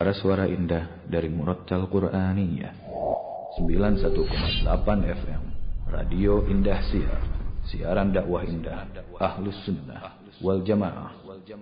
Suara indah dari Murattal Qur'aniyah 91,8 FM Radio Indah Siar. Siaran dakwah indah Ahlus Sunnah wal Jamaah.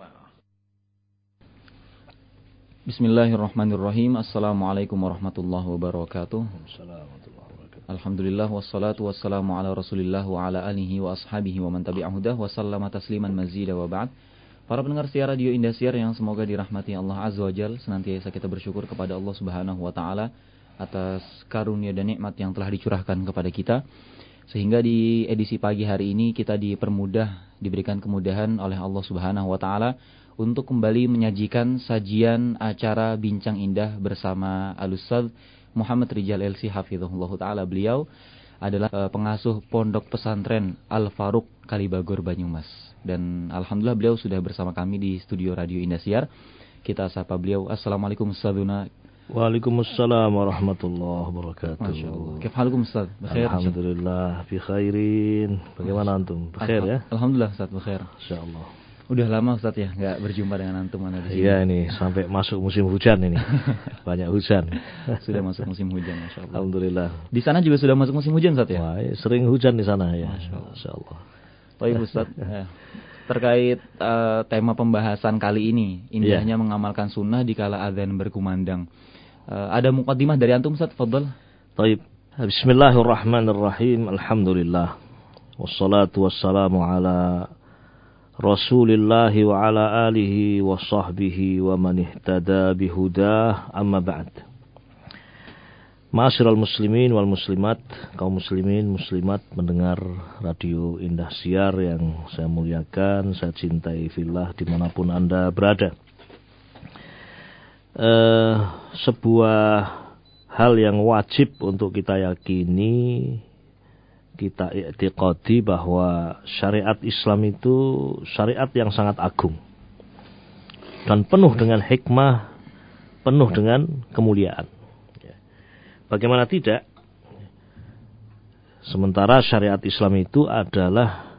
Bismillahirrahmanirrahim. Assalamualaikum warahmatullahi wabarakatuh. Alhamdulillah wassalatu wassalamu ala Rasulillah wa ala alihi wa ashabihi wa man tabi'ahudah wa sallama tasliman mazida wa ba'd. Para pendengar siar Radio Indah Siar yang semoga dirahmati Allah Azza wa Jalla, senantiasa kita bersyukur kepada Allah Subhanahu wa taala atas karunia dan nikmat yang telah dicurahkan kepada kita, sehingga di edisi pagi hari ini kita diberikan kemudahan oleh Allah Subhanahu wa taala untuk kembali menyajikan sajian acara Bincang Indah bersama Al-Ustadz Muhammad Rijal LC hafizahullah taala. Beliau adalah pengasuh Pondok Pesantren Al-Faruq Kalibagor Banyumas. Dan alhamdulillah beliau sudah bersama kami di studio Radio Indah Siar. Kita sapa beliau. Assalamualaikum Ustadzuna. Waalaikumsalam warahmatullahi wabarakatuh. Masyaallah. Kaifalukum Ustaz? Bikhair. Alhamdulillah bi khairin. Bagaimana antum? Bikhair ya? Alhamdulillah Ustaz, bikhair. Insyaallah. Udah lama Ustaz ya enggak berjumpa dengan antum di sini. Iya, ini sampai masuk musim hujan ini. Banyak hujan. Sudah masuk musim hujan, masyaallah. Alhamdulillah. Di sana juga sudah masuk musim hujan Ustaz ya? Wah, sering hujan di sana ya. Masyaallah. Baik Ustaz, terkait tema pembahasan kali ini, indahnya mengamalkan sunnah dikala azan berkumandang. Ada muqaddimah dari antum Ustaz, fadhal. Baik. Bismillahirrahmanirrahim. Alhamdulillah. Wassalatu wassalamu ala Rasulillah wa ala alihi wa sahbihi wa man ihtada bihudah, amma ba'd. Ma'asyiral muslimin wal muslimat, kaum muslimin muslimat mendengar Radio Indah Siar yang saya muliakan, saya cintai fillah dimanapun Anda berada. Sebuah hal yang wajib untuk kita yakini, kita i'tiqadi bahwa syariat Islam itu syariat yang sangat agung dan penuh dengan hikmah, penuh dengan kemuliaan. Bagaimana tidak? Sementara syariat Islam itu adalah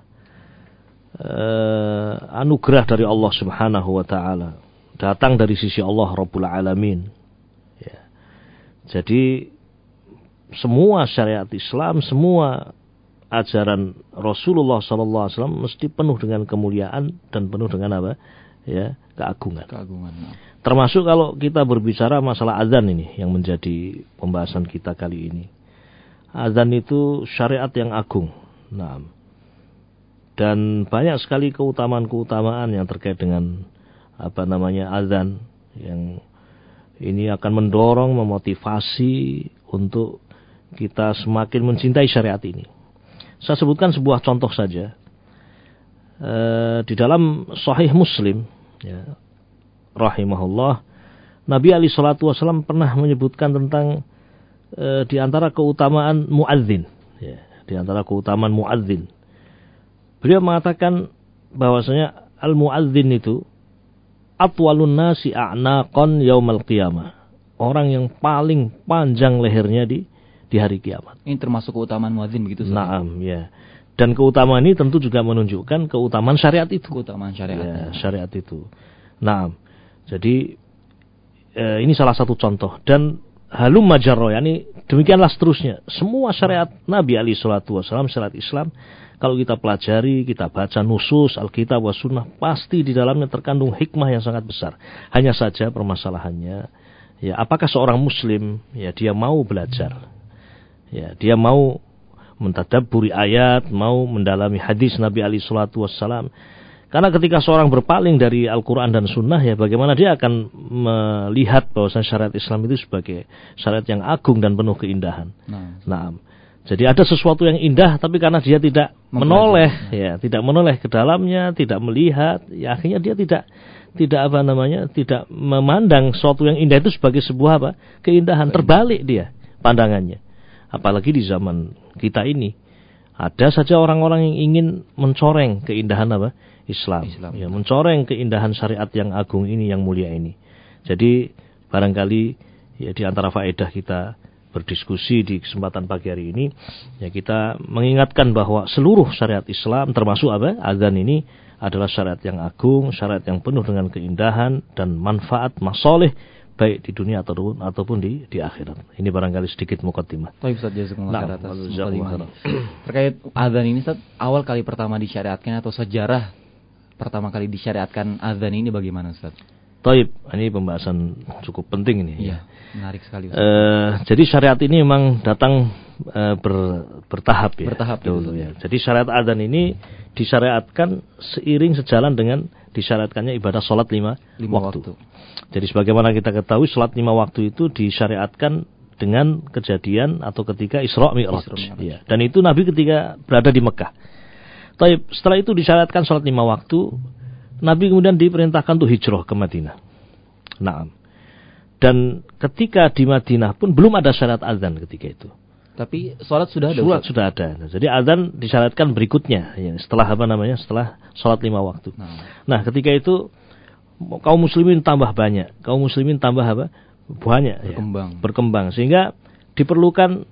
anugerah dari Allah Subhanahu wa taala, datang dari sisi Allah Rabbul Alamin. Ya. Jadi semua syariat Islam, semua ajaran Rasulullah SAW mesti penuh dengan kemuliaan dan penuh dengan apa? Ya, keagungan. Termasuk kalau kita berbicara masalah azan ini yang menjadi pembahasan kita kali ini. Azan itu syariat yang agung. Nah, dan banyak sekali keutamaan-keutamaan yang terkait dengan azan, yang ini akan mendorong, memotivasi untuk kita semakin mencintai syariat ini. Saya sebutkan sebuah contoh saja. Di dalam Sahih Muslim, ya, rahimahullah, Nabi alaihi salatu wasallam pernah menyebutkan tentang di antara keutamaan muadzin, ya, di antara keutamaan muadzin. Beliau mengatakan bahwasanya al-muadzin itu atwalun nasi a'naqan yaumal qiyamah. Orang yang paling panjang lehernya di hari kiamat. Ini termasuk keutamaan muadzin begitu Ustaz? Naam, ya. Dan keutamaan ini tentu juga menunjukkan keutamaan syariat itu. Keutamaan syariat. Ya, syariat itu. Nah, jadi ini salah satu contoh. Dan halum majarro, yani demikianlah seterusnya. Semua syariat Nabi alaihi salatu wasallam, syariat Islam, kalau kita pelajari, kita baca nusus, Alkitab wa sunnah, pasti di dalamnya terkandung hikmah yang sangat besar. Hanya saja permasalahannya, ya, apakah seorang muslim, ya, dia mau belajar, ya, dia mau mentadabburi ayat, mau mendalami hadis Nabi alaihi salatu wassalam. Karena ketika seorang berpaling dari Al-Quran dan Sunnah, ya, bagaimana dia akan melihat bahwa syariat Islam itu sebagai syariat yang agung dan penuh keindahan. Nah, jadi ada sesuatu yang indah, tapi karena dia tidak menoleh, ya, tidak menoleh ke dalamnya, tidak melihat, ya, akhirnya dia tidak memandang sesuatu yang indah itu sebagai sebuah keindahan. Terbalik dia pandangannya. Apalagi di zaman kita ini, ada saja orang-orang yang ingin mencoreng keindahan Islam. Ya, mencoreng keindahan syariat yang agung ini, yang mulia ini. Jadi barangkali, ya, di antara faedah kita berdiskusi di kesempatan pagi hari ini, ya, kita mengingatkan bahwa seluruh syariat Islam, termasuk azan ini, adalah syariat yang agung, syariat yang penuh dengan keindahan dan manfaat masoleh baik di dunia ataupun di akhirat. Ini barangkali sedikit muqaddimah. Baik Ustaz, jazakumullah khair atas muqaddimahnya. Terkait azan ini Ustaz, awal kali pertama disyariatkan atau sejarah pertama kali disyariatkan azan ini bagaimana Ustaz? Taib, ini pembahasan cukup penting ini. Iya, menarik sekali Ustaz. Jadi syariat ini memang datang bertahap ya. Bertahap dulu ya. Jadi syariat azan ini disyariatkan seiring sejalan dengan disyariatkannya ibadah sholat lima waktu. Jadi sebagaimana kita ketahui sholat 5 waktu itu disyariatkan dengan kejadian atau ketika Isra Mi'raj. Ya. Dan itu Nabi ketika berada di Mekah. Taib, setelah itu disyariatkan sholat 5 waktu. Nabi kemudian diperintahkan untuk hijrah ke Madinah. Naam. Dan ketika di Madinah pun belum ada syarat azan ketika itu. Tapi sholat sudah ada. Sholat sudah ada. Jadi azan disyaratkan berikutnya, ya, setelah setelah sholat 5 waktu. Nah, ketika itu kaum muslimin tambah banyak, banyak, berkembang, sehingga diperlukan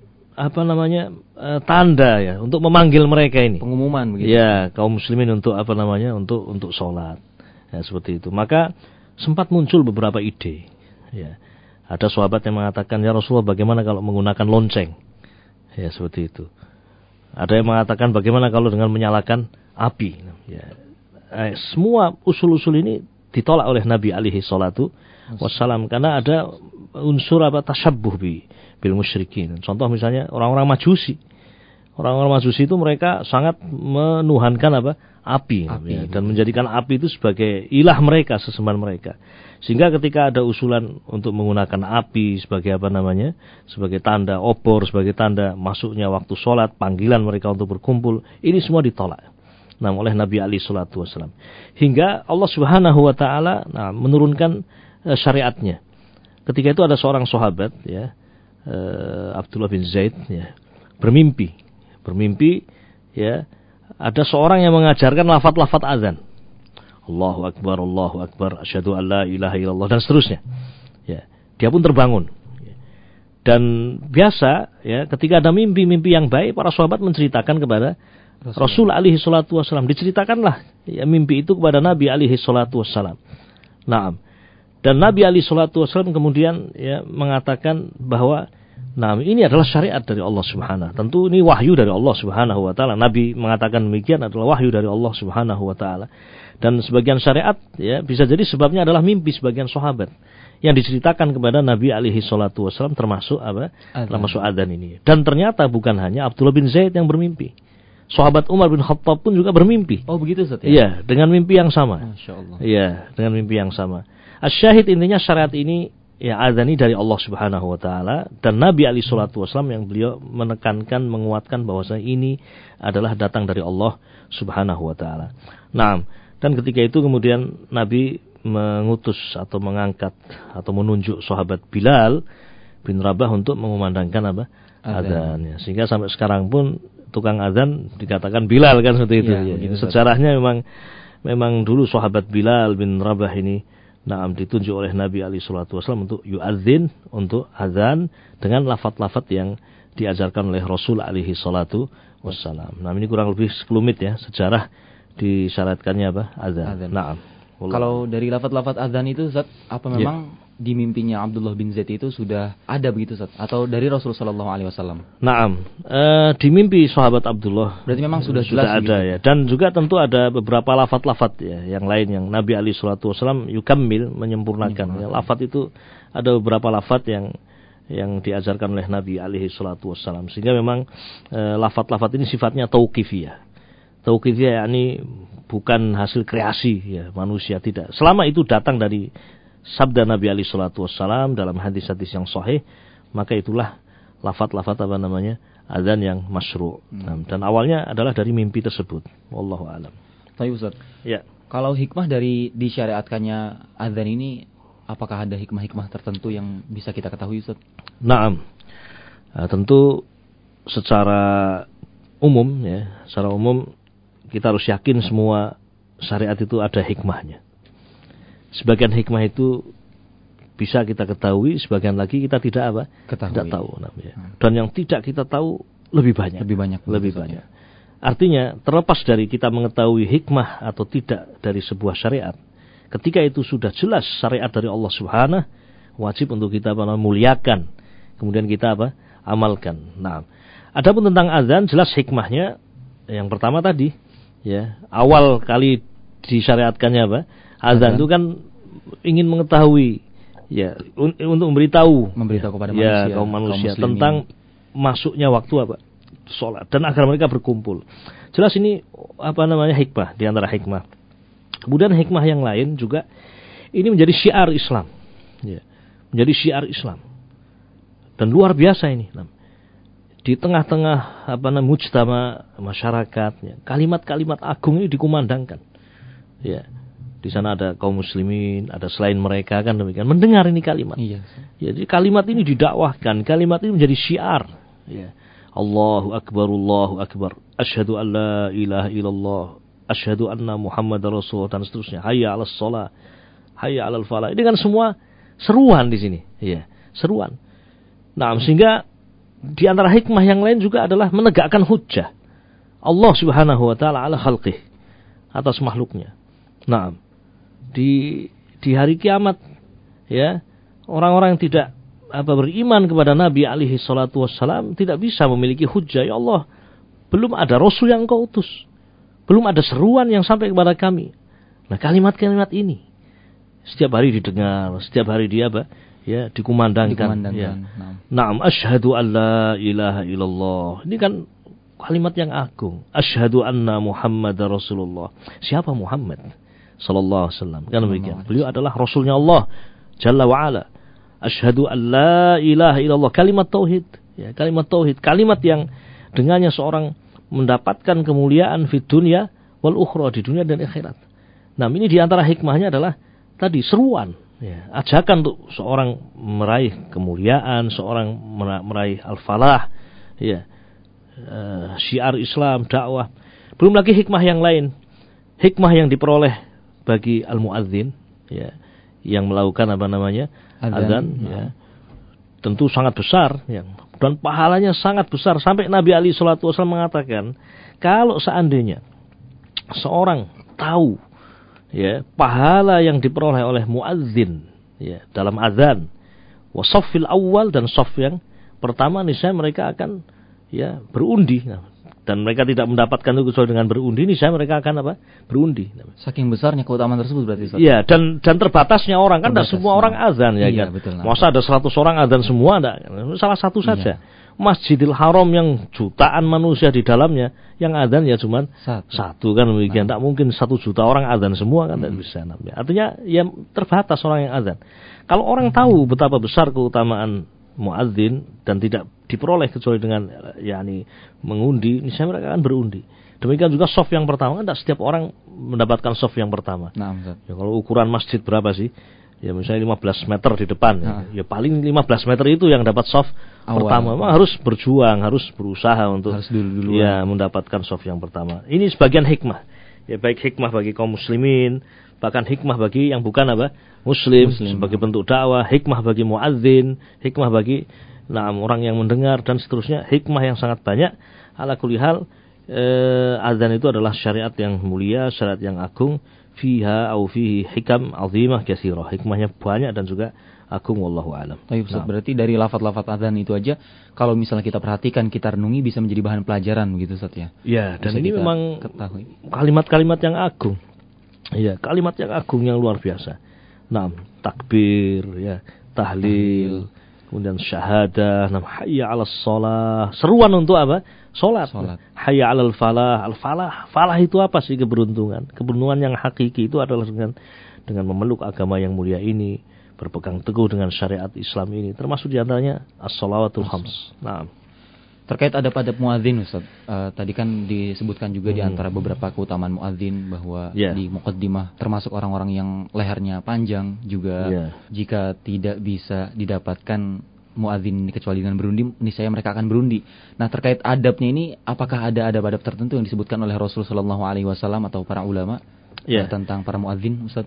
tanda ya untuk memanggil mereka ini. Pengumuman begitu. Ya, kaum muslimin untuk untuk sholat. Ya, seperti itu. Maka sempat muncul beberapa ide. Ya. Ada sahabat yang mengatakan, ya Rasulullah, bagaimana kalau menggunakan lonceng? Ya, seperti itu. Ada yang mengatakan bagaimana kalau dengan menyalakan api? Ya. Semua usul-usul ini ditolak oleh Nabi alaihi salatu wassalam karena ada unsur tasyabbuh bil musyrikin. Contoh misalnya orang-orang Majusi. Orang-orang Majusi itu mereka sangat menuhankan api ya, dan menjadikan api itu sebagai ilah mereka, sesembahan mereka. Sehingga ketika ada usulan untuk menggunakan api sebagai sebagai tanda obor, sebagai tanda masuknya waktu sholat, panggilan mereka untuk berkumpul, ini semua ditolak oleh Nabi alaihi salatu wassalam. Hingga Allah Subhanahu wa taala menurunkan syariatnya. Ketika itu ada seorang sahabat ya, Abdullah bin Zaid ya, bermimpi ya, ada seorang yang mengajarkan lafaz-lafaz azan. Allahu akbar, asyhadu an la ilaha illallah, dan seterusnya. Ya, dia pun terbangun. Dan biasa ya, ketika ada mimpi-mimpi yang baik, para sahabat menceritakan kepada Rasul alaihi salatu wassalam. Diceritakanlah ya, mimpi itu kepada Nabi alaihi salatu wassalam. Naam. Dan Nabi alaihi salatu wassalam kemudian ya mengatakan bahwa ini adalah syariat dari Allah Subhanahu. Tentu ini wahyu dari Allah Subhanahu wa taala. Nabi mengatakan demikian adalah wahyu dari Allah Subhanahu wa taala. Dan sebagian syariat ya bisa jadi sebabnya adalah mimpi sebagian sahabat yang diceritakan kepada Nabi alaihi salatu wassalam, termasuk termasuk adzan ini. Dan ternyata bukan hanya Abdullah bin Zaid yang bermimpi. Sahabat Umar bin Khattab pun juga bermimpi. Oh begitu Ustaz ya? Iya, dengan mimpi yang sama. Masya Allah. Iya, dengan mimpi yang sama. Asyahid intinya syariat ini ya adzan dari Allah Subhanahu wa taala, dan Nabi alaihi salatu wasallam yang beliau menekankan, menguatkan bahwasanya ini adalah datang dari Allah Subhanahu wa taala. Nah, dan ketika itu kemudian Nabi mengutus atau mengangkat atau menunjuk sahabat Bilal bin Rabah untuk mengumandangkan adzan. Sehingga sampai sekarang pun tukang azan dikatakan Bilal kan seperti itu. Ya, sejarahnya memang dulu sahabat Bilal bin Rabah ini ditunjuk oleh Nabi alaihi salatu wasallam untuk yu'adzin, untuk azan dengan lafaz-lafaz yang diajarkan oleh Rasul alaihi salatu wassalam. Ini kurang lebih 10 menit ya sejarah disyaratkannya azan. Kalau dari lafaz-lafaz azan itu Ustaz, apa memang di mimpinya Abdullah bin Zaid itu sudah ada begitu Ustaz, atau dari Rasul sallallahu alaihi wasallam? Di mimpi sahabat Abdullah berarti memang sudah jelas ada ya. Dan juga tentu ada beberapa lafaz-lafaz ya yang lain yang Nabi alaihi salatu wasallam yukammil, menyempurnakan. Ya, lafaz itu ada beberapa lafaz yang diajarkan oleh Nabi alaihi salatu wasallam, sehingga memang lafaz-lafaz ini sifatnya tauqifiyah. Tauqifiyah yakni bukan hasil kreasi ya manusia, tidak. Selama itu datang dari sabda Nabi alaihi salatu wassalam dalam hadis-hadis yang sahih, maka itulah lafaz-lafaz azan yang masyru'. Dan awalnya adalah dari mimpi tersebut. Wallahu a'lam. Baik Ustaz. Ya. Kalau hikmah dari disyariatkannya azan ini, apakah ada hikmah-hikmah tertentu yang bisa kita ketahui Ustaz? Tentu secara umum kita harus yakin semua syariat itu ada hikmahnya. Sebagian hikmah itu bisa kita ketahui, sebagian lagi kita tidak tahu. Dan yang tidak kita tahu lebih banyak. Artinya terlepas dari kita mengetahui hikmah atau tidak dari sebuah syariat, ketika itu sudah jelas syariat dari Allah Subhanahu wajib untuk kita muliakan, kemudian kita amalkan. Nah, adapun tentang azan jelas hikmahnya yang pertama tadi, ya, awal kali disyariatkannya azan itu kan ingin mengetahui, ya, untuk memberitahu kepada ya, kaum manusia tentang masuknya waktu sholat dan agar mereka berkumpul. Jelas ini hikmah di antara hikmah. Kemudian hikmah yang lain juga ini menjadi syiar Islam. Ya, menjadi syiar Islam. Dan luar biasa ini. Di tengah-tengah mujtama masyarakat, ya, kalimat-kalimat agung ini dikumandangkan. Ya, di sana ada kaum muslimin, ada selain mereka kan demikian mendengar ini kalimat. Iya. Jadi kalimat ini didakwahkan, kalimat ini menjadi syiar. Ya. Allahu akbar, asyhadu an la ilaha illallah, asyhadu anna Muhammadar Rasulullah dan seterusnya. Hayya 'alas shalah, hayya 'alal falah. Ini kan semua seruan di sini, ya, seruan. Nah, sehingga di antara hikmah yang lain juga adalah menegakkan hujjah Allah Subhanahu wa taala ala khalqih, atas makhluknya. Nah, di hari kiamat, ya, orang-orang yang tidak beriman kepada Nabi alaihi salatu wassalam tidak bisa memiliki hujjah. Ya Allah, belum ada rasul yang Engkau utus, belum ada seruan yang sampai kepada kami. Nah, kalimat-kalimat ini setiap hari didengar, setiap hari dia dikumandangkan. Ya. Naam, asyhadu an la ilaha illallah. Ini kan kalimat yang agung. Asyhadu anna Muhammadar Rasulullah. Siapa Muhammad sallallahu alaihi wasallam? Kan demikian. Beliau adalah rasulnya Allah Jalla wa ala. Asyhadu an la ilaha illallah, kalimat tauhid, ya, kalimat tauhid, kalimat yang dengannya seorang mendapatkan kemuliaan di dunia wal ukhra, di dunia dan akhirat. Nah, ini di antara hikmahnya adalah tadi seruan, ya, ajakan untuk seorang meraih kemuliaan, seorang meraih al-falah, ya, syiar Islam, dakwah. Belum lagi hikmah yang lain, hikmah yang diperoleh bagi al-muadzin, ya, yang melakukan azan, ya, tentu sangat besar, ya, dan pahalanya sangat besar. Sampai Nabi alaihi salatu wasallam mengatakan, kalau seandainya seorang tahu, ya, pahala yang diperoleh oleh muadzin, ya, dalam azan, wasaffil awal dan shaf yang pertama, niscaya mereka akan, ya, berundi. Dan mereka tidak mendapatkan itu kecuali dengan berundi, niscaya mereka akan berundi. Saking besarnya keutamaan tersebut berarti. Iya, dan terbatasnya orang, kan tidak semua orang azan, ya, iya, kan. Betul, masa ada 100 orang azan semua, enggak. Salah satu saja. Masjidil Haram yang jutaan manusia di dalamnya, yang azan ya cuma satu kan demikian. Tidak mungkin 1 juta orang azan semua kan, tidak bisa. Artinya ya terbatas orang yang azan. Kalau orang tahu betapa besar keutamaan muadzin dan tidak diperoleh kecuali dengan mengundi, misalnya mereka akan berundi. Demikian juga shaf yang pertama, kan tidak setiap orang mendapatkan shaf yang pertama. Nah, ya, kalau ukuran masjid berapa sih? Ya misalnya 15 meter di depan, ya paling 15 meter itu yang dapat shaf pertama. Memang harus berjuang, harus berusaha untuk ya mendapatkan shaf yang pertama. Ini sebagian hikmah. Ya, baik hikmah bagi kaum muslimin, bahkan hikmah bagi yang bukan muslim sebagai bentuk dakwah, hikmah bagi muadzin, hikmah bagi orang yang mendengar dan seterusnya, hikmah yang sangat banyak. Ala kulli hal, azan itu adalah syariat yang mulia, syariat yang agung. Fiha fihi hikam azimah katsirah. Hikmahnya banyak dan juga agung, wallahu alam. Berarti dari lafaz-lafaz azan itu aja, kalau misalnya kita perhatikan, kita renungi, bisa menjadi bahan pelajaran begitu, Ustaz, ya. Ya, dan ini memang kalimat-kalimat yang agung. Ya, kalimat yang agung yang luar biasa. Takbir, ya, tahlil, kemudian syahadah, hayya 'alas shalah. Seruan untuk apa? Salat. Hayya 'alal falah. Falah itu apa sih? Keberuntungan. Keberuntungan yang hakiki itu adalah dengan memeluk agama yang mulia ini, berpegang teguh dengan syariat Islam ini, termasuk diantaranya as-shalawatul khams. Terkait adab-adab muadzin, Ustaz, tadi kan disebutkan juga di antara beberapa keutamaan muadzin bahwa di muqaddimah termasuk orang-orang yang lehernya panjang juga, jika tidak bisa didapatkan muadzin kecuali dengan berundi, niscaya mereka akan berundi. Nah, terkait adabnya ini, apakah ada adab-adab tertentu yang disebutkan oleh Rasul sallallahu alaihi wasallam atau para ulama tentang para muadzin, Ustaz?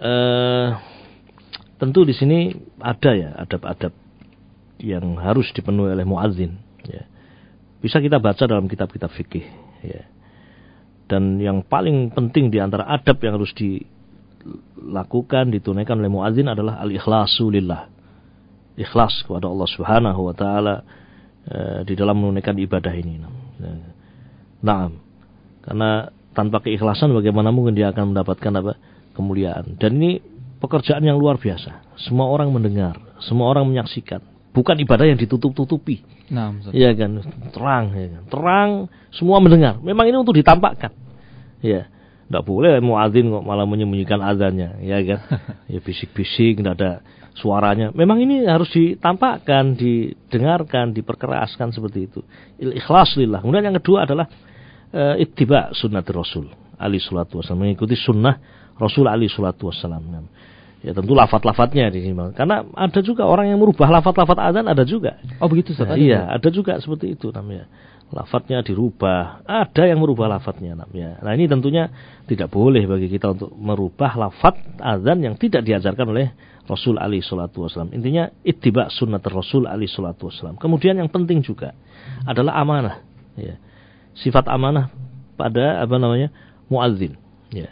Tentu di sini ada ya adab-adab yang harus dipenuhi oleh muadzin, ya. Bisa kita baca dalam kitab-kitab fikih, ya. Dan yang paling penting di antara adab yang harus dilakukan, ditunaikan oleh muadzin adalah al-ikhlasu lillah. ikhlas kepada Allah Subhanahu wa taala di dalam menunaikan ibadah ini. Nah, karena tanpa keikhlasan bagaimana mungkin dia akan mendapatkan kemuliaan. Dan ini pekerjaan yang luar biasa. Semua orang mendengar, semua orang menyaksikan. Bukan ibadah yang ditutup-tutupi. Nah, iya kan, terang, ya kan? Terang, semua mendengar. Memang ini untuk ditampakkan. Ya, tidak boleh muadzin kok malah menyembunyikan azannya, ya kan? Ya bisik-bisik, tidak ada suaranya. Memang ini harus ditampakkan, didengarkan, diperkeraskan seperti itu. Ikhlas lillah. Kemudian yang kedua adalah ittiba sunnati Rasul alaihi salatu wasallam, mengikuti sunnah Rasul alaihi salatu wasallam. Ya tentu lafaz-lafaznya di sini. Karena ada juga orang yang merubah lafaz-lafaz azan, ada juga. Oh begitu Ustaz? Iya, ada juga seperti itu namanya. Lafaznya dirubah, ada yang merubah lafaznya namanya. Nah, ini tentunya tidak boleh bagi kita untuk merubah lafaz azan yang tidak diajarkan oleh Rasul alaihi salatu wasallam. Intinya ittiba sunnat Rasul alaihi salatu wasallam. Kemudian yang penting juga adalah amanah, ya. Sifat amanah pada muadzin, ya.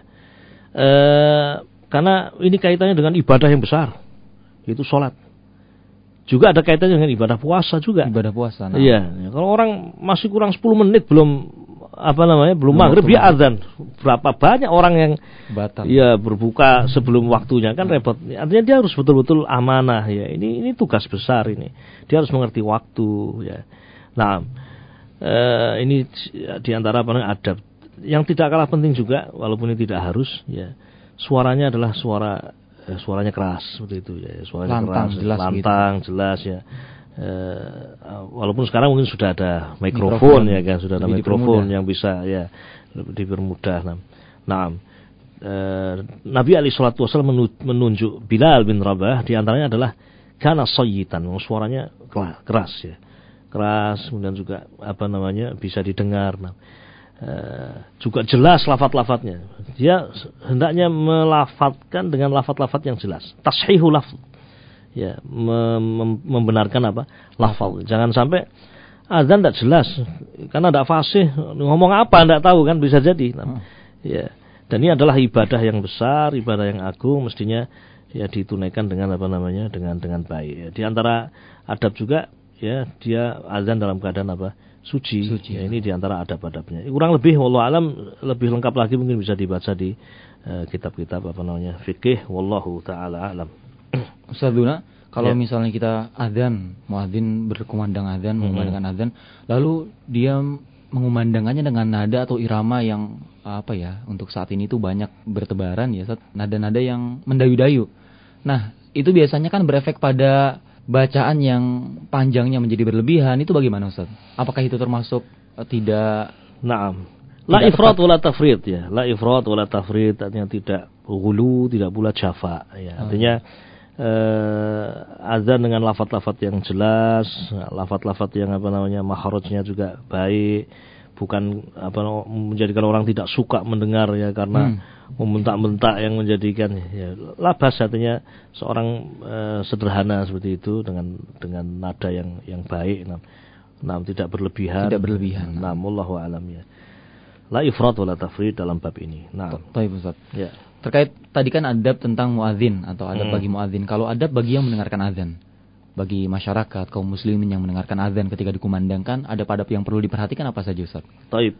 Karena ini kaitannya dengan ibadah yang besar, yaitu sholat. Juga ada kaitannya dengan ibadah puasa juga. Ibadah puasa. Nah. Iya. Kalau orang masih kurang 10 menit belum maghrib dia azan. Berapa banyak orang yang batal. Iya, berbuka sebelum waktunya, kan repot. Artinya dia harus betul-betul amanah, ya. Ini tugas besar ini. Dia harus mengerti waktu, ya. Nah, ini diantara adab. Yang tidak kalah penting juga, walaupun ini tidak harus, ya. Suaranya adalah suaranya keras seperti itu, ya. Suaranya lantang, keras, jelas, lantang, gitu. Jelas, ya. Walaupun sekarang mungkin sudah ada mikrofon, ya kan, sudah ada mikrofon yang bisa, ya, dipermudah. Nah, Nabi alaihi salatu wasallam menunjuk Bilal bin Rabah, di antaranya adalah kana sayyitan, suaranya keras, ya. Keras, kemudian juga bisa didengar. Juga jelas lafaz-lafaznya. Dia hendaknya melafadzkan dengan lafaz-lafaz yang jelas. Tashihul lafz. Ya, membenarkan lafaz. Jangan sampai azan tidak jelas karena tidak fasih, ngomong apa tidak tahu, kan bisa jadi. Ya. Dan ini adalah ibadah yang besar, ibadah yang agung, mestinya ya ditunaikan dengan dengan baik. Ya. Di antara adab juga, ya, dia azan dalam keadaan suci. Ya, ini diantara adab-adabnya. Kurang lebih wallahu alam, lebih lengkap lagi mungkin bisa dibaca di kitab-kitab fikih, wallahu taala alam. Ustaz Duna, kalau misalnya kita muadzin berkumandang azan, mengumandangkan azan, lalu dia mengumandangkannya dengan nada atau irama yang untuk saat ini tuh banyak bertebaran, ya, nada-nada yang mendayu-dayu. Nah, itu biasanya kan berefek pada bacaan yang panjangnya menjadi berlebihan. Itu bagaimana Ustaz? Apakah itu termasuk tidak? Naam. La ifrat wala tafrid, ya. La ifrat wala tafrid, artinya tidak ghulu, tidak pula jafa, ya. Artinya azan dengan lafaz-lafaz yang jelas, lafaz-lafaz yang makhrajnya juga baik, bukan menjadikan orang tidak suka mendengar, ya, karena membentak-bentak yang menjadikan, ya, labas, artinya seorang sederhana seperti itu dengan nada yang baik, tidak berlebihan. Tidak berlebihan. Wallahu alam, ya. La ifrat wala tafrid dalam bab ini. Baik Ustaz. Ya. Terkait tadi kan adab tentang muadzin atau adab bagi muadzin. Kalau adab bagi yang mendengarkan azan, bagi masyarakat kaum muslimin yang mendengarkan azan ketika dikumandangkan, adab-adab yang perlu diperhatikan apa saja Ustaz? Taib.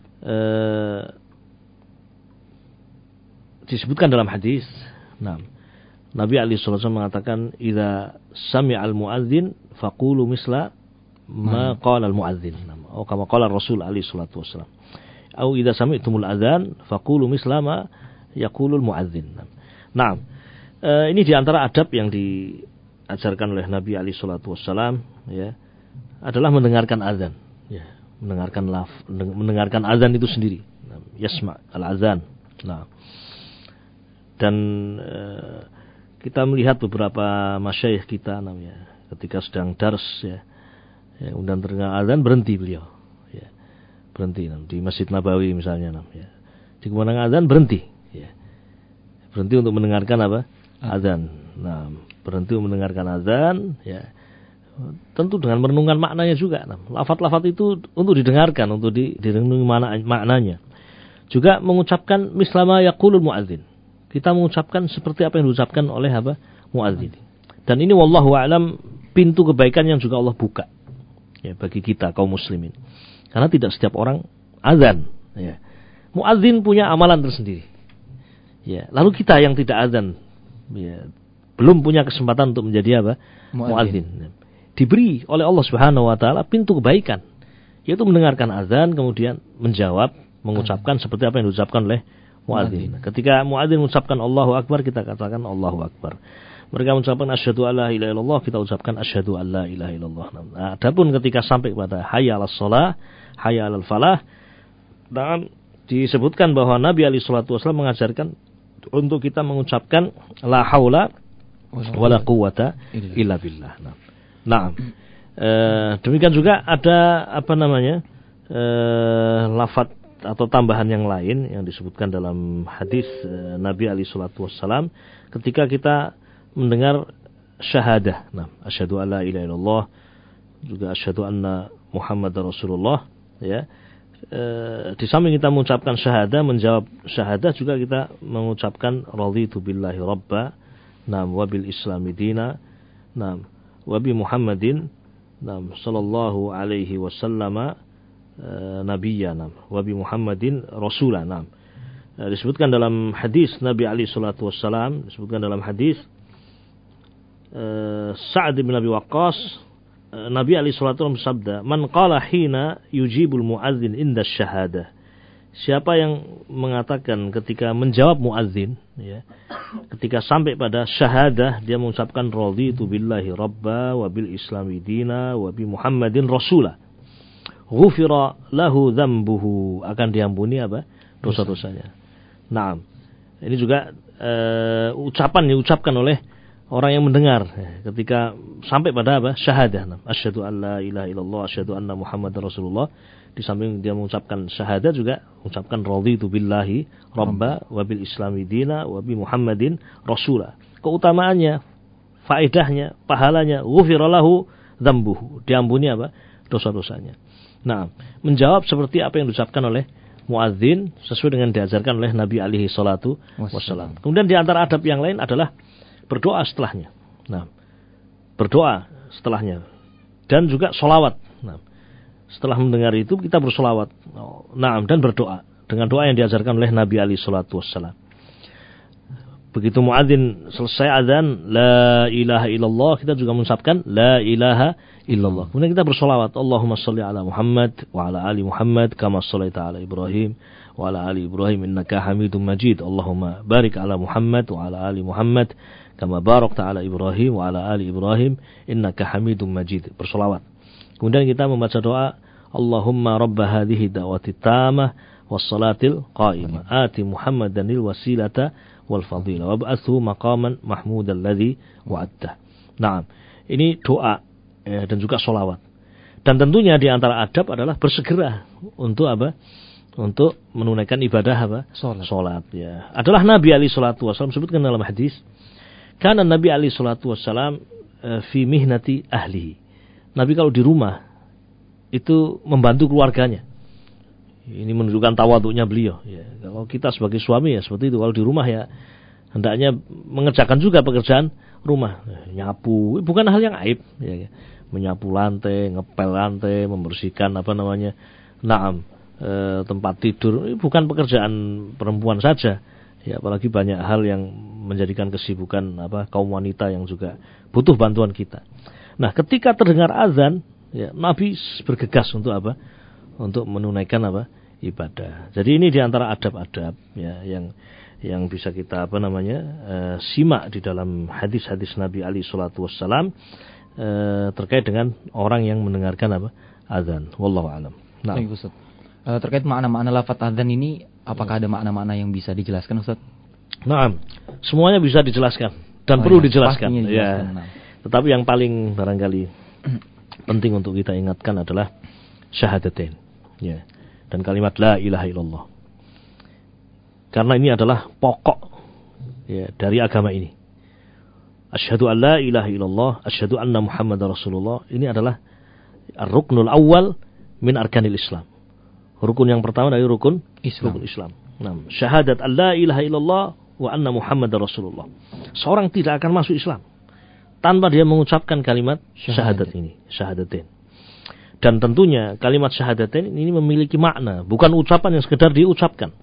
Disebutkan dalam hadis, Nabi alaihi wasallam mengatakan, "Idza sami'al muadzin faqulu misla ma qala al muadzin." Atau kama qala Rasul alaihi salatu wasallam. Atau idza sami'tumul adzan faqulu misla ma yaqulul muadzin. Ini di antara adab yang diajarkan oleh Nabi alaihi salatu wasallam, ya, adalah mendengarkan azan, ya, mendengarkan azan itu sendiri. Yasma' al-azan. Dan kita melihat beberapa masyayikh kita ketika sedang dars, ya, kemudian terdengar azan, berhenti beliau, ya, berhenti di Masjid Nabawi misalnya, ya, di kumandang azan berhenti, ya, berhenti untuk mendengarkan azan. Berhenti untuk mendengarkan azan, ya, tentu dengan merenungkan maknanya juga. Lafaz-lafaz itu untuk didengarkan, untuk direnungi maknanya. Juga mengucapkan mislama yaqulul muadzin. Kita mengucapkan seperti apa yang diucapkan oleh muadzin. Dan ini wallahu a'lam pintu kebaikan yang juga Allah buka ya bagi kita kaum muslimin. Karena tidak setiap orang azan ya. Muadzin punya amalan tersendiri. Ya, lalu kita yang tidak azan ya, belum punya kesempatan untuk menjadi apa? Muadzin. Diberi oleh Allah Subhanahu wa taala pintu kebaikan, yaitu mendengarkan azan kemudian menjawab, mengucapkan seperti apa yang diucapkan oleh muadzin. Ketika muadzin mengucapkan Allahu Akbar, kita katakan Allahu Akbar. Mereka mengucapkan asyhadu alla ilaha illallah, kita ucapkan asyhadu alla ilaha illallah. Nah, adapun ketika sampai pada hayya 'alas shalah, hayya 'alal falah, dan disebutkan bahwa Nabi alaihi salatu wasallam mengajarkan untuk kita mengucapkan la haula wala quwata illa billah. Nah, demikian juga ada lafaz atau tambahan yang lain yang disebutkan dalam hadis Nabi alaihi salatu wasallam ketika kita mendengar syahadah. Nah, asyhadu alla ilaha illallah, juga asyhadu anna Muhammadar Rasulullah ya. Di samping kita mengucapkan syahadah, menjawab syahadah, juga kita mengucapkan raditu billahi rabba, nam wa bil islami dina, nam wa bi Muhammadin nam sallallahu alaihi wasallam nabiyyana wa bi Muhammadin rasulana. Disebutkan dalam hadis Nabi alaihi salatu wasallam, disebutkan dalam hadis Sa'ad bin Abi Waqqas, Nabi alaihi salatu wasallam bersabda, "Man qala hina yujibul muadzin inda syahadah." Siapa yang mengatakan ketika menjawab muadzin ya, ketika sampai pada syahadah dia mengucapkan raditu billahi rabba wa bil islami dina wa bi Muhammadin rasula, ghufira lahu dzambuhu, akan diampuni apa? Dosa-dosanya. Nah, ini juga ucapan diucapkan oleh orang yang mendengar ketika sampai pada apa? Syahadah. Asyhadu alla ilaha illallah, asyhadu anna Muhammadar Rasulullah. Di samping dia mengucapkan syahadah, juga mengucapkan raditu billahi rabba wa bil islami dina wa bi Muhammadin rasula. Keutamaannya, faedahnya, pahalanya, ghufira lahu dzambuhu, diampuni apa? Dosa-dosanya. Nah, menjawab seperti apa yang diucapkan oleh muadzin sesuai dengan diajarkan oleh Nabi alaihi salatu wassalam. Kemudian di antara adab yang lain adalah berdoa setelahnya. Nah, berdoa setelahnya dan juga sholawat. Nah, setelah mendengar itu kita bersolawat. Nah, dan berdoa dengan doa yang diajarkan oleh Nabi alaihi salatu wassalam. Begitu muadzin selesai azan la ilaha illallah, kita juga mengucapkan la ilaha illallah. Kemudian kita bersolawat, Allahumma sholli ala Muhammad wa ala ali Muhammad kama shallaita ala Ibrahim wa ala ali Ibrahim innaka Hamidum Majid. Allahumma barik ala Muhammad wa ala ali Muhammad kama barakta ala Ibrahim wa ala ali Ibrahim innaka Hamidum Majid. Bersolawat. Kemudian kita membaca doa, Allahumma rabba hadhihi da'wati tamah was salatil qa'imah ati Muhammadanil wasilata wal fadilah wa ba'athu maqaman mahmudan alladhi wa'adta. Nah, ini doa dan juga sholawat. Dan tentunya di antara adab adalah bersegera untuk apa? Untuk menunaikan ibadah apa? Salat ya. Adalah Nabi alaihi salatu wasallam sebutkan dalam hadis, karena Nabi alaihi salatu wasallam fi mihnati ahlihi. Nabi kalau di rumah itu membantu keluarganya. Ini menunjukkan tawadhunya beliau ya. Kalau kita sebagai suami ya seperti itu, kalau di rumah ya hendaknya mengerjakan juga pekerjaan rumah, nyapu, bukan hal yang aib ya. Menyapu lantai, ngepel lantai, membersihkan tempat tidur, ini bukan pekerjaan perempuan saja ya, apalagi banyak hal yang menjadikan kesibukan kaum wanita yang juga butuh bantuan kita. Nah, ketika terdengar azan ya, Nabi bergegas untuk apa? Untuk menunaikan ibadah. Jadi ini diantara adab-adab ya yang bisa kita simak di dalam hadis-hadis Nabi alaihi salatu wassalam terkait dengan orang yang mendengarkan azan. Wallahu a'lam. Nah, Ustaz. Terkait makna-makna lafaz azan ini, apakah ada makna-makna yang bisa dijelaskan, Ustaz? Nah, semuanya bisa dijelaskan dan perlu dijelaskan. Ya. Tetapi yang paling barangkali penting untuk kita ingatkan adalah syahadatain. Ya. Dan kalimat la ilaha illallah. Karena ini adalah pokok ya, dari agama ini. Asyhadu an la ilaha illallah, asyhadu anna Muhammadar Rasulullah. Ini adalah ar-ruknul awal min arkanil Islam. Rukun yang pertama dari rukun Islam. Nah, syahadat an la ilaha illallah wa anna Muhammadar Rasulullah. Seorang tidak akan masuk Islam tanpa dia mengucapkan kalimat syahadat ini, syahadatain. Dan tentunya kalimat syahadatain ini memiliki makna, bukan ucapan yang sekedar diucapkan.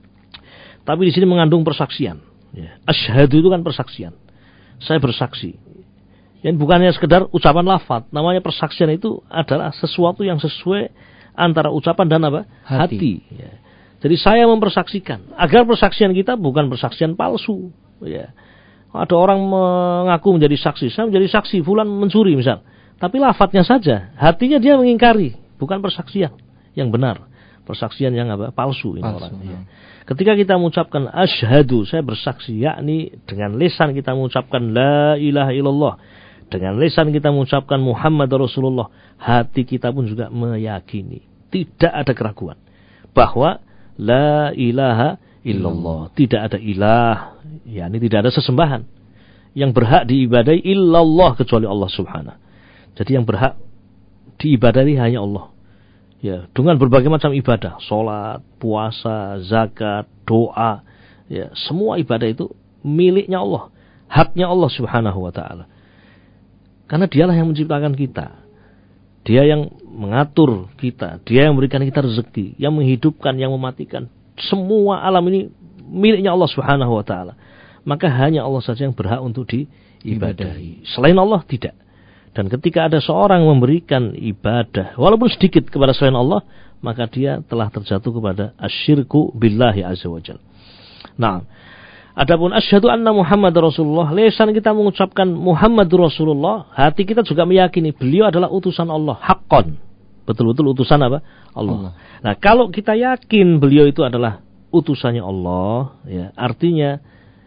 Tapi di sini mengandung persaksian. Ya. Asyhadu itu kan persaksian. Saya bersaksi. Yang bukannya sekedar ucapan lafaz, namanya persaksian itu adalah sesuatu yang sesuai antara ucapan dan apa? Hati. Ya. Jadi saya mempersaksikan agar persaksian kita bukan persaksian palsu. Ya. Ada orang mengaku menjadi saksi, saya menjadi saksi, fulan mencuri misal. Tapi lafadznya saja, hatinya dia mengingkari, bukan persaksian yang benar. Persaksian yang apa? Palsu ini orang. Ya. Ketika kita mengucapkan asyhadu, saya bersaksi, yakni dengan lisan kita mengucapkan la ilaha illallah. Dengan lisan kita mengucapkan Muhammad Rasulullah, hati kita pun juga meyakini, tidak ada keraguan bahwa la ilaha illallah, tidak ada ilah, yakni tidak ada sesembahan yang berhak diibadahi illallah kecuali Allah Subhanahu. Jadi yang berhak diibadahi hanya Allah. Ya, dengan berbagai macam ibadah, salat, puasa, zakat, doa, ya, semua ibadah itu miliknya Allah, haknya Allah Subhanahu wa taala. Karena dialah yang menciptakan kita. Dia yang mengatur kita. Dia yang memberikan kita rezeki. Yang menghidupkan, yang mematikan. Semua alam ini miliknya Allah Subhanahu wa ta'ala. Maka hanya Allah saja yang berhak untuk diibadahi. Selain Allah, tidak. Dan ketika ada seorang memberikan ibadah, walaupun sedikit kepada selain Allah, maka dia telah terjatuh kepada asyirku billahi azza wa jalla. Nah, adapun asyhadu anna Muhammad Rasulullah, lisan kita mengucapkan Muhammad Rasulullah, hati kita juga meyakini beliau adalah utusan Allah, haqqan. Betul-betul utusan apa? Allah. Nah, kalau kita yakin beliau itu adalah utusannya Allah, ya, artinya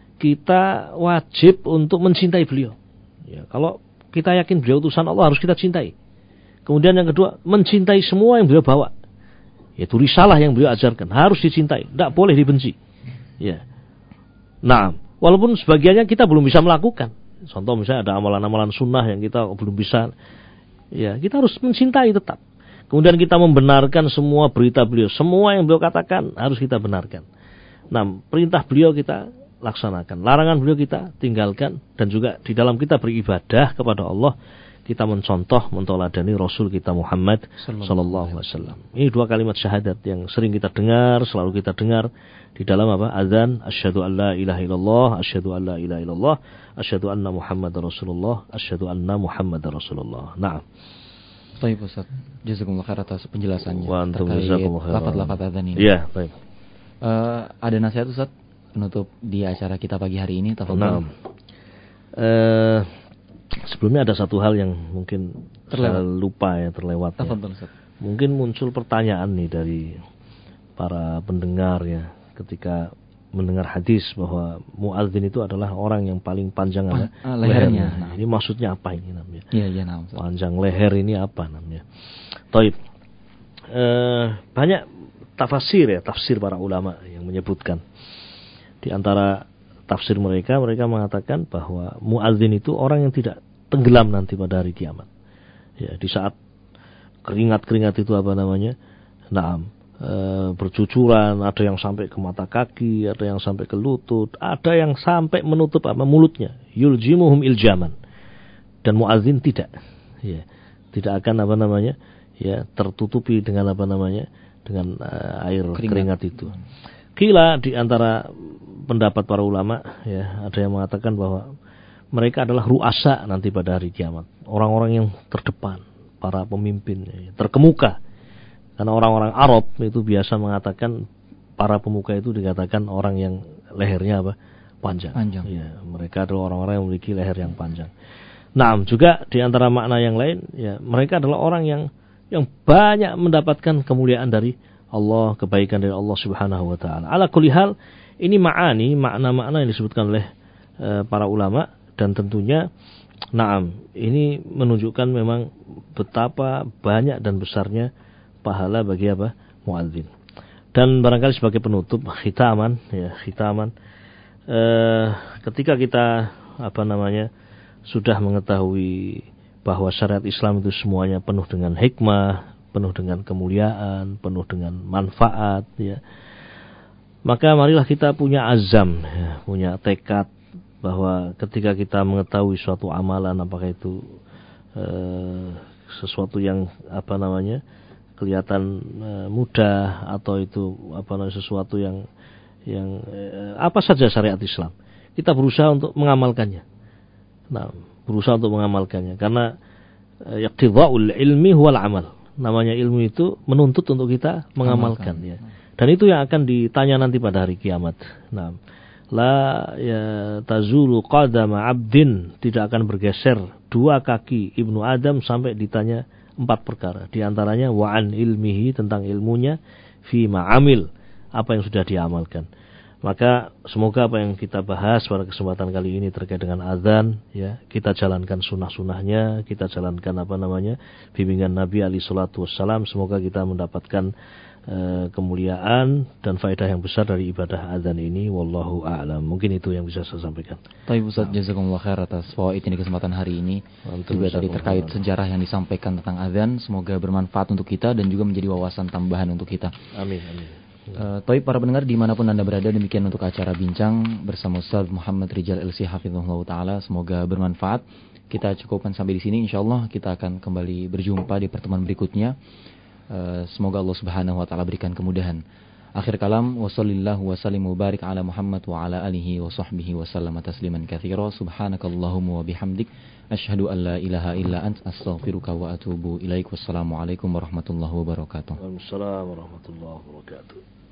kita wajib untuk mencintai beliau. Ya, kalau kita yakin beliau utusan Allah, harus kita cintai. Kemudian yang kedua, mencintai semua yang beliau bawa. Yaitu risalah yang beliau ajarkan, harus dicintai, tidak boleh dibenci. Ya. Nah, walaupun sebagiannya kita belum bisa melakukan. Contoh misalnya ada amalan-amalan sunnah yang kita belum bisa. Ya, kita harus mencintai tetap. Kemudian kita membenarkan semua berita beliau. Semua yang beliau katakan harus kita benarkan. Nah, perintah beliau kita laksanakan. Larangan beliau kita tinggalkan. Dan juga di dalam kita beribadah kepada Allah, kita mencontoh, mentoladani Rasul kita Muhammad sallallahu alaihi wasallam. Ini dua kalimat syahadat yang sering kita dengar, selalu kita dengar di dalam apa? Azan, asyhadu an la ilaha illallah, asyhadu an la ilaha illallah, asyhadu anna Muhammadar Rasulullah, asyhadu anna Muhammadar Rasulullah. Naam. Baik Ustaz, jazakumullah khair atas penjelasannya terkait lafaz-lafaz azan ini. Iya, baik. Ada nasihat Ustaz penutup di acara kita pagi hari ini, tafadhol. Sebelumnya ada satu hal yang mungkin saya lupa ya, terlewat. Mungkin muncul pertanyaan nih dari para pendengar ya, ketika mendengar hadis bahwa muadzin itu adalah orang yang paling panjang lehernya. Nah, ini maksudnya apa ini namanya? Iya, panjang leher ini apa namanya? Taib. Banyak tafsir para ulama yang menyebutkan. Di antara tafsir mereka mengatakan bahwa muadzin itu orang yang tidak tenggelam nanti pada hari kiamat. Ya, di saat keringat-keringat itu apa namanya? Bercucuran, ada yang sampai ke mata kaki, ada yang sampai ke lutut, ada yang sampai menutup mulutnya. Yuljimuhum iljaman. Dan muadzin tidak. Ya, tidak akan ya, tertutupi dengan dengan air keringat itu. Kila di antara pendapat para ulama ya, ada yang mengatakan bahwa mereka adalah ru'asa nanti pada hari kiamat, orang-orang yang terdepan, para pemimpin terkemuka. Karena orang-orang Arab itu biasa mengatakan para pemuka itu dikatakan orang yang lehernya panjang. Ya, mereka adalah orang-orang yang memiliki leher yang panjang. Nah, juga di antara makna yang lain ya, mereka adalah orang yang banyak mendapatkan kemuliaan dari Allah, kebaikan dari Allah Subhanahu wa taala. Ala kulli hal, ini makna-makna yang disebutkan oleh para ulama, dan tentunya ini menunjukkan memang betapa banyak dan besarnya pahala bagi muadzin. Dan barangkali sebagai penutup, khitaman, ketika kita sudah mengetahui bahwa syariat Islam itu semuanya penuh dengan hikmah, penuh dengan kemuliaan, penuh dengan manfaat, ya. Maka marilah kita punya azam, ya, punya tekad, bahwa ketika kita mengetahui suatu amalan, apakah itu sesuatu yang kelihatan mudah, atau itu sesuatu yang apa saja syariat Islam, kita berusaha untuk mengamalkannya. Nah, berusaha untuk mengamalkannya, karena iqtida'ul ilmi huwal amal. Namanya ilmu itu menuntut untuk kita mengamalkan, ya. Dan itu yang akan ditanya nanti pada hari kiamat. Nah, la tazulu qadama abdin, tidak akan bergeser dua kaki Ibnu Adam sampai ditanya 4 perkara. Di antaranya wa'an ilmihi, tentang ilmunya, fi ma'amil, apa yang sudah diamalkan. Maka semoga apa yang kita bahas pada kesempatan kali ini terkait dengan azan, ya, kita jalankan sunnah-sunnahnya, kita jalankan bimbingan Nabi alaihi salatu wassalam. Semoga kita mendapatkan kemuliaan dan faedah yang besar dari ibadah azan ini. Wallahu a'lam. Mungkin itu yang bisa saya sampaikan. Baik Ustaz, jazakumullah khair atas fawaid ini kesempatan hari ini. Juga tadi terkait sejarah yang disampaikan tentang azan, semoga bermanfaat untuk kita dan juga menjadi wawasan tambahan untuk kita. Amin, amin. Taib para pendengar dimanapun Anda berada, demikian untuk acara bincang bersama Ustaz Muhammad Rijal LC Hafizahullah Ta'ala. Semoga bermanfaat. Kita cukupkan sampai di sini. InsyaAllah kita akan kembali berjumpa di pertemuan berikutnya. Semoga Allah Subhanahu Wa Ta'ala berikan kemudahan. Akhir kalam, wa sallallahu wa sallim wa barik ala Muhammad wa ala alihi wa sahbihi wa sallama tasliman katsira. Subhanakallahumma wa bihamdik, asyhadu an la ilaha illa ant, astaghfiruka wa atubu ilaik. Wassalamualaikum warahmatullahi wabarakatuh. Waalaikumsalam warahmatullahi wabarakatuh.